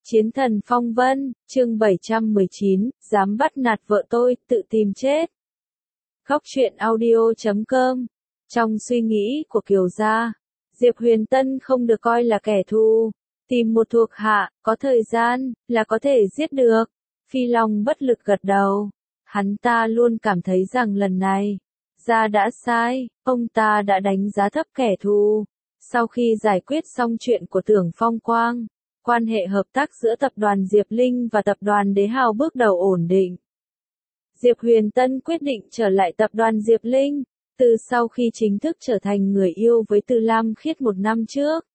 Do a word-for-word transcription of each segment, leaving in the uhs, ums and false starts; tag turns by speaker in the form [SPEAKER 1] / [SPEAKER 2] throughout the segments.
[SPEAKER 1] Chiến thần phong vân, chương bảy trăm mười chín, dám bắt nạt vợ tôi, tự tìm chết. Góc truyện audio chấm com. Trong suy nghĩ của Kiều Gia, Diệp Huyền Tân không được coi là kẻ thù. Tìm một thuộc hạ, có thời gian, là có thể giết được. Phi Long bất lực gật đầu. Hắn ta luôn cảm thấy rằng lần này, Gia đã sai, ông ta đã đánh giá thấp kẻ thù. Sau khi giải quyết xong chuyện của Tưởng Phong Quang, quan hệ hợp tác giữa tập đoàn Diệp Linh và tập đoàn Đế Hào bước đầu ổn định. Diệp Huyền Tân quyết định trở lại tập đoàn Diệp Linh, từ sau khi chính thức trở thành người yêu với Từ Lam Khiết một năm trước.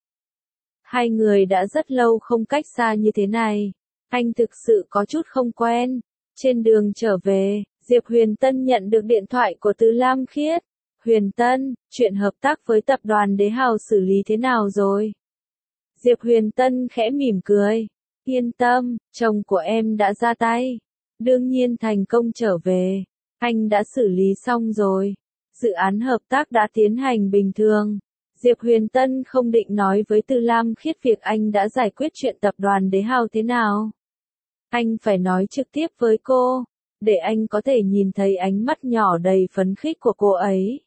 [SPEAKER 1] Hai người đã rất lâu không cách xa như thế này, anh thực sự có chút không quen. Trên đường trở về, Diệp Huyền Tân nhận được điện thoại của Từ Lam Khiết. Huyền Tân, chuyện hợp tác với tập đoàn Đế Hào xử lý thế nào rồi? Diệp Huyền Tân khẽ mỉm cười. Yên tâm, chồng của em đã ra tay. Đương nhiên thành công trở về. Anh đã xử lý xong rồi. Dự án hợp tác đã tiến hành bình thường. Diệp Huyền Tân không định nói với Từ Lam Khiết việc anh đã giải quyết chuyện tập đoàn Đế Hào thế nào. Anh phải nói trực tiếp với cô, để anh có thể nhìn thấy ánh mắt nhỏ đầy phấn khích của cô ấy.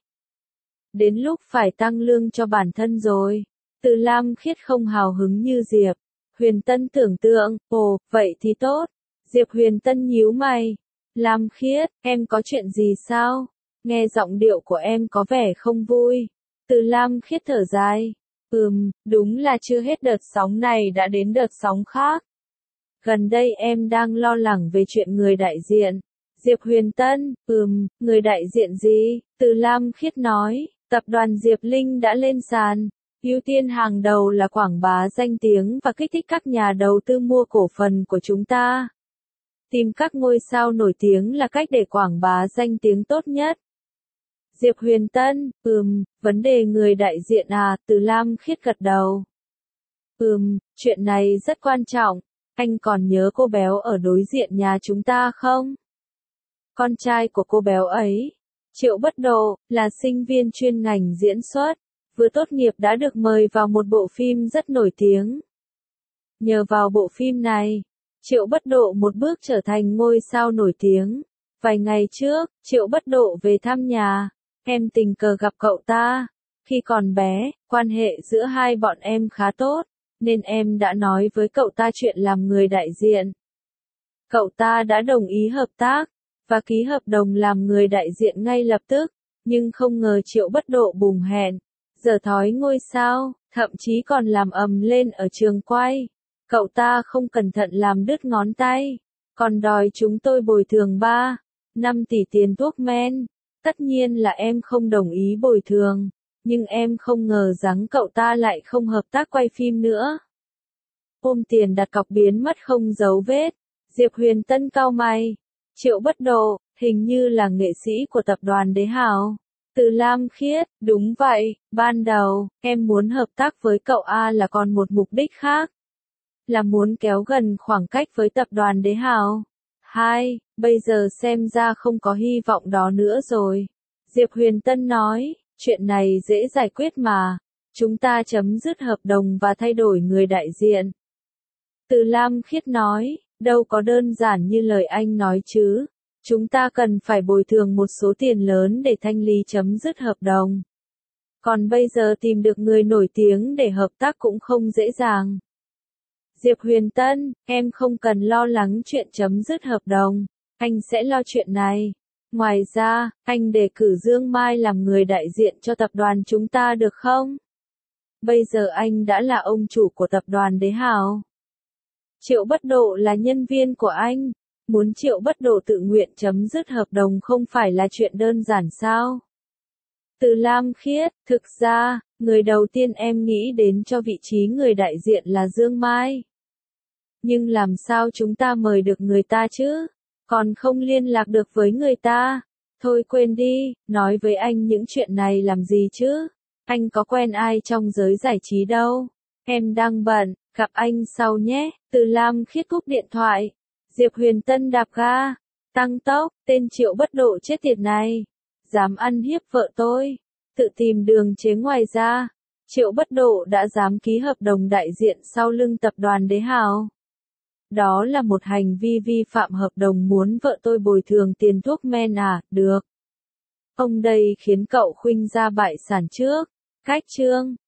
[SPEAKER 1] Đến lúc phải tăng lương cho bản thân rồi. Từ Lam Khiết không hào hứng như Diệp Huyền Tân tưởng tượng. Ồ, vậy thì tốt. Diệp Huyền Tân nhíu mày. Lam Khiết, em có chuyện gì sao? Nghe giọng điệu của em có vẻ không vui. Từ Lam Khiết thở dài. Ừm, đúng là chưa hết đợt sóng này đã đến đợt sóng khác. Gần đây em đang lo lắng về chuyện người đại diện. Diệp Huyền Tân, ừm, người đại diện gì? Từ Lam Khiết nói, tập đoàn Diệp Linh đã lên sàn. Ưu tiên hàng đầu là quảng bá danh tiếng và kích thích các nhà đầu tư mua cổ phần của chúng ta. Tìm các ngôi sao nổi tiếng là cách để quảng bá danh tiếng tốt nhất. Diệp Huyền Tân, ừm, vấn đề người đại diện à? Từ Lam Khiết gật đầu. Ừm, chuyện này rất quan trọng. Anh còn nhớ cô béo ở đối diện nhà chúng ta không? Con trai của cô béo ấy, Triệu Bất Độ, là sinh viên chuyên ngành diễn xuất, vừa tốt nghiệp đã được mời vào một bộ phim rất nổi tiếng. Nhờ vào bộ phim này, Triệu Bất Độ một bước trở thành ngôi sao nổi tiếng. Vài ngày trước, Triệu Bất Độ về thăm nhà, em tình cờ gặp cậu ta. Khi còn bé, quan hệ giữa hai bọn em khá tốt, nên em đã nói với cậu ta chuyện làm người đại diện. Cậu ta đã đồng ý hợp tác, và ký hợp đồng làm người đại diện ngay lập tức, nhưng không ngờ Triệu Bất Độ bùng hẹn, giở thói ngôi sao, thậm chí còn làm ầm lên ở trường quay. Cậu ta không cẩn thận làm đứt ngón tay, còn đòi chúng tôi bồi thường ba, năm tỷ tiền thuốc men. Tất nhiên là em không đồng ý bồi thường, nhưng em không ngờ rằng cậu ta lại không hợp tác quay phim nữa. Ôm tiền đặt cọc biến mất không dấu vết. Diệp Huyền Tân cau mày. Triệu Bất Độ, hình như là nghệ sĩ của tập đoàn Đế Hào. Từ Lam Khiết, đúng vậy, ban đầu, em muốn hợp tác với cậu A là còn một mục đích khác. Là muốn kéo gần khoảng cách với tập đoàn Đế Hào. Hai, bây giờ xem ra không có hy vọng đó nữa rồi. Diệp Huyền Tân nói, chuyện này dễ giải quyết mà. Chúng ta chấm dứt hợp đồng và thay đổi người đại diện. Từ Lam Khiết nói, đâu có đơn giản như lời anh nói chứ. Chúng ta cần phải bồi thường một số tiền lớn để thanh lý chấm dứt hợp đồng. Còn bây giờ tìm được người nổi tiếng để hợp tác cũng không dễ dàng. Diệp Huyền Tân, em không cần lo lắng chuyện chấm dứt hợp đồng. Anh sẽ lo chuyện này. Ngoài ra, anh đề cử Dương Mai làm người đại diện cho tập đoàn chúng ta được không? Bây giờ anh đã là ông chủ của tập đoàn Đế Hào. Triệu Bất Độ là nhân viên của anh. Muốn Triệu Bất Độ tự nguyện chấm dứt hợp đồng không phải là chuyện đơn giản sao? Từ Lam Khiết, thực ra, người đầu tiên em nghĩ đến cho vị trí người đại diện là Dương Mai. Nhưng làm sao chúng ta mời được người ta chứ? Còn không liên lạc được với người ta. Thôi quên đi, nói với anh những chuyện này làm gì chứ? Anh có quen ai trong giới giải trí đâu. Em đang bận, gặp anh sau nhé. Từ Lam Khiết cúp điện thoại. Diệp Huyền Tân đạp ga, tăng tốc, tên Triệu Bất Độ chết tiệt này. Dám ăn hiếp vợ tôi. Tự tìm đường chế. Ngoài ra, Triệu Bất Độ đã dám ký hợp đồng đại diện sau lưng tập đoàn Đế Hào. Đó là một hành vi vi phạm hợp đồng, muốn vợ tôi bồi thường tiền thuốc men à, được. Ông đây khiến cậu Khuynh ra bại sản trước. Cách chương